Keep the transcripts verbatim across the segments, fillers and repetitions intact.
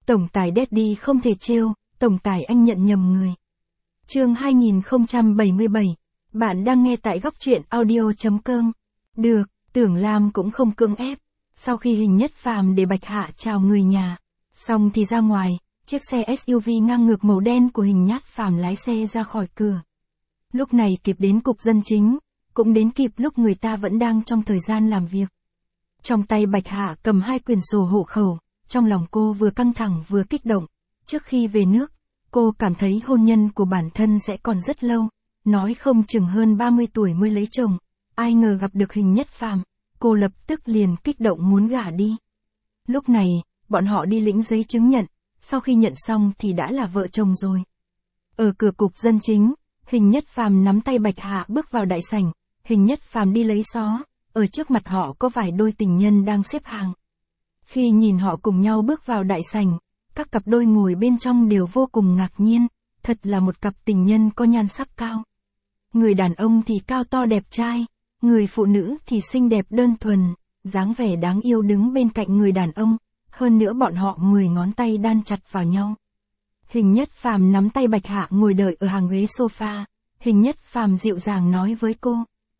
Tổng tài Daddy không thể trêu, tổng tài anh nhận nhầm người. Chương hai nghìn không trăm bảy mươi bảy. Bạn đang nghe tại góc truyện audio chấm com. Được, Tưởng Lam cũng không cưỡng ép. Sau khi Hình Nhất Phàm để Bạch Hạ chào người nhà, xong thì ra ngoài, chiếc xe ét u vê ngang ngược màu đen của Hình Nhất Phàm lái xe ra khỏi cửa. Lúc này kịp đến cục dân chính, cũng đến kịp lúc người ta vẫn đang trong thời gian làm việc. Trong tay Bạch Hạ cầm hai quyển sổ hộ khẩu, trong lòng cô vừa căng thẳng vừa kích động. Trước khi về nước, cô cảm thấy hôn nhân của bản thân sẽ còn rất lâu, nói không chừng hơn ba mươi tuổi mới lấy chồng. Ai ngờ gặp được Hình Nhất Phàm, cô lập tức liền kích động muốn gả đi. Lúc này, bọn họ đi lĩnh giấy chứng nhận, sau khi nhận xong thì đã là vợ chồng rồi. Ở cửa cục dân chính, Hình Nhất Phàm nắm tay Bạch Hạ bước vào đại sảnh, Hình Nhất Phàm đi lấy xó, ở trước mặt họ có vài đôi tình nhân đang xếp hàng. Khi nhìn họ cùng nhau bước vào đại sảnh, các cặp đôi ngồi bên trong đều vô cùng ngạc nhiên, thật là một cặp tình nhân có nhan sắc cao. Người đàn ông thì cao to đẹp trai, người phụ nữ thì xinh đẹp đơn thuần, dáng vẻ đáng yêu đứng bên cạnh người đàn ông, hơn nữa bọn họ mười ngón tay đan chặt vào nhau. Hình Nhất Phàm nắm tay Bạch Hạ ngồi đợi ở hàng ghế sofa, Hình Nhất Phàm dịu dàng nói với cô.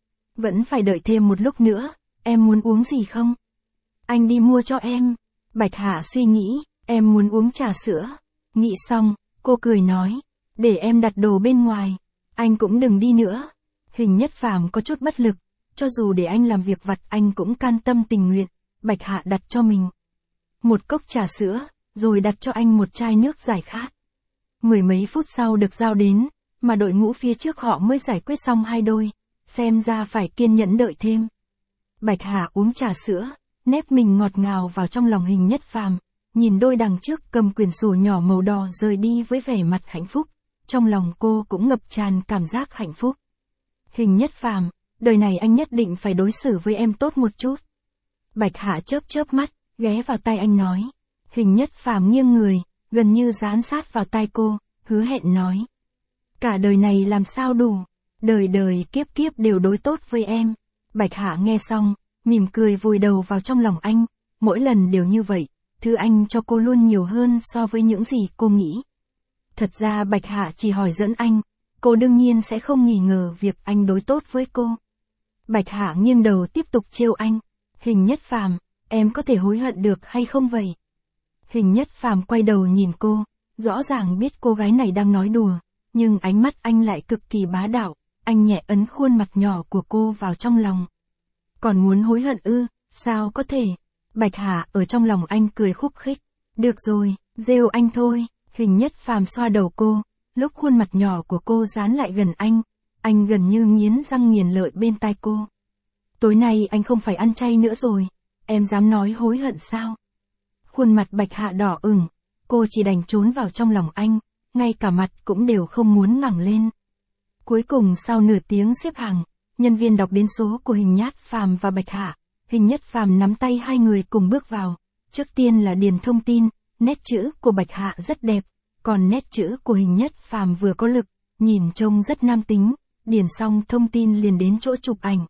Vẫn phải đợi thêm một lúc nữa, em muốn uống gì không? Anh đi mua cho em. Bạch Hạ suy nghĩ, em muốn uống trà sữa. Nghĩ xong, cô cười nói, để em đặt đồ bên ngoài, anh cũng đừng đi nữa. Hình Nhất Phàm có chút bất lực, cho dù để anh làm việc vặt anh cũng can tâm tình nguyện. Bạch Hạ đặt cho mình một cốc trà sữa, rồi đặt cho anh một chai nước giải khát. Mười mấy phút sau được giao đến, mà đội ngũ phía trước họ mới giải quyết xong hai đôi, xem ra phải kiên nhẫn đợi thêm. Bạch Hạ uống trà sữa, nép mình ngọt ngào vào trong lòng Hình Nhất Phàm, nhìn đôi đằng trước cầm quyển sổ nhỏ màu đỏ rời đi với vẻ mặt hạnh phúc, trong lòng cô cũng ngập tràn cảm giác hạnh phúc. Hình Nhất Phàm, đời này anh nhất định phải đối xử với em tốt một chút. Bạch Hạ chớp chớp mắt, ghé vào tai anh nói. Hình Nhất Phàm nghiêng người, gần như dán sát vào tai cô, hứa hẹn nói. Cả đời này làm sao đủ, đời đời kiếp kiếp đều đối tốt với em. Bạch Hạ nghe xong, mỉm cười vùi đầu vào trong lòng anh, mỗi lần đều như vậy, thứ anh cho cô luôn nhiều hơn so với những gì cô nghĩ. Thật ra Bạch Hạ chỉ hỏi dẫn anh, cô đương nhiên sẽ không nghi ngờ việc anh đối tốt với cô. Bạch Hạ nghiêng đầu tiếp tục trêu anh. Hình Nhất Phàm, em có thể hối hận được hay không vậy? Hình Nhất Phàm quay đầu nhìn cô, rõ ràng biết cô gái này đang nói đùa, nhưng ánh mắt anh lại cực kỳ bá đạo, anh nhẹ ấn khuôn mặt nhỏ của cô vào trong lòng. Còn muốn hối hận ư, sao có thể? Bạch Hạ ở trong lòng anh cười khúc khích. Được rồi, rêu anh thôi. Hình Nhất Phàm xoa đầu cô, lúc khuôn mặt nhỏ của cô dán lại gần anh, anh gần như nghiến răng nghiền lợi bên tai cô. Tối nay anh không phải ăn chay nữa rồi, em dám nói hối hận sao? Khuôn mặt Bạch Hạ đỏ ửng, cô chỉ đành trốn vào trong lòng anh, ngay cả mặt cũng đều không muốn ngẩng lên. Cuối cùng sau nửa tiếng xếp hàng, nhân viên đọc đến số của Hình Nhất Phàm và Bạch Hạ, Hình Nhất Phàm nắm tay hai người cùng bước vào, trước tiên là điền thông tin, nét chữ của Bạch Hạ rất đẹp, còn nét chữ của Hình Nhất Phàm vừa có lực, nhìn trông rất nam tính, điền xong thông tin liền đến chỗ chụp ảnh.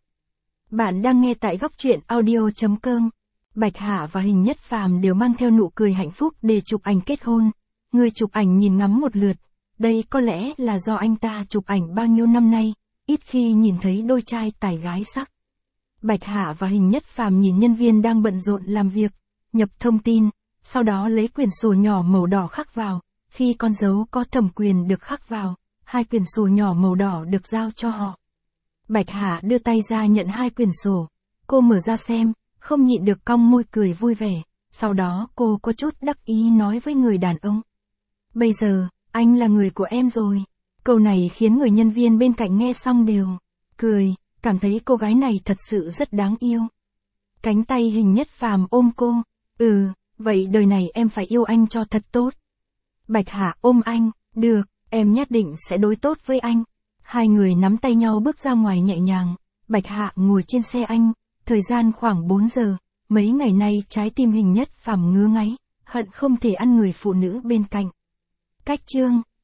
Bạn đang nghe tại góc truyện audio chấm com. Bạch Hạ và Hình Nhất Phàm đều mang theo nụ cười hạnh phúc để chụp ảnh kết hôn. Người chụp ảnh nhìn ngắm một lượt, đây có lẽ là do anh ta chụp ảnh bao nhiêu năm nay, ít khi nhìn thấy đôi trai tài gái sắc. Bạch Hạ và Hình Nhất Phàm nhìn nhân viên đang bận rộn làm việc, nhập thông tin, sau đó lấy quyển sổ nhỏ màu đỏ khắc vào, khi con dấu có thẩm quyền được khắc vào, hai quyển sổ nhỏ màu đỏ được giao cho họ. Bạch Hạ đưa tay ra nhận hai quyển sổ, cô mở ra xem, không nhịn được cong môi cười vui vẻ, sau đó cô có chút đắc ý nói với người đàn ông. Bây giờ, anh là người của em rồi. Câu này khiến người nhân viên bên cạnh nghe xong đều cười, cảm thấy cô gái này thật sự rất đáng yêu. Cánh tay Hình Nhất Phàm ôm cô, ừ, vậy đời này em phải yêu anh cho thật tốt. Bạch Hạ ôm anh, được, em nhất định sẽ đối tốt với anh. Hai người nắm tay nhau bước ra ngoài nhẹ nhàng, Bạch Hạ ngồi trên xe anh, thời gian khoảng bốn giờ, mấy ngày nay trái tim Hình Nhất Phàm ngứa ngáy, hận không thể ăn người phụ nữ bên cạnh. Cách chương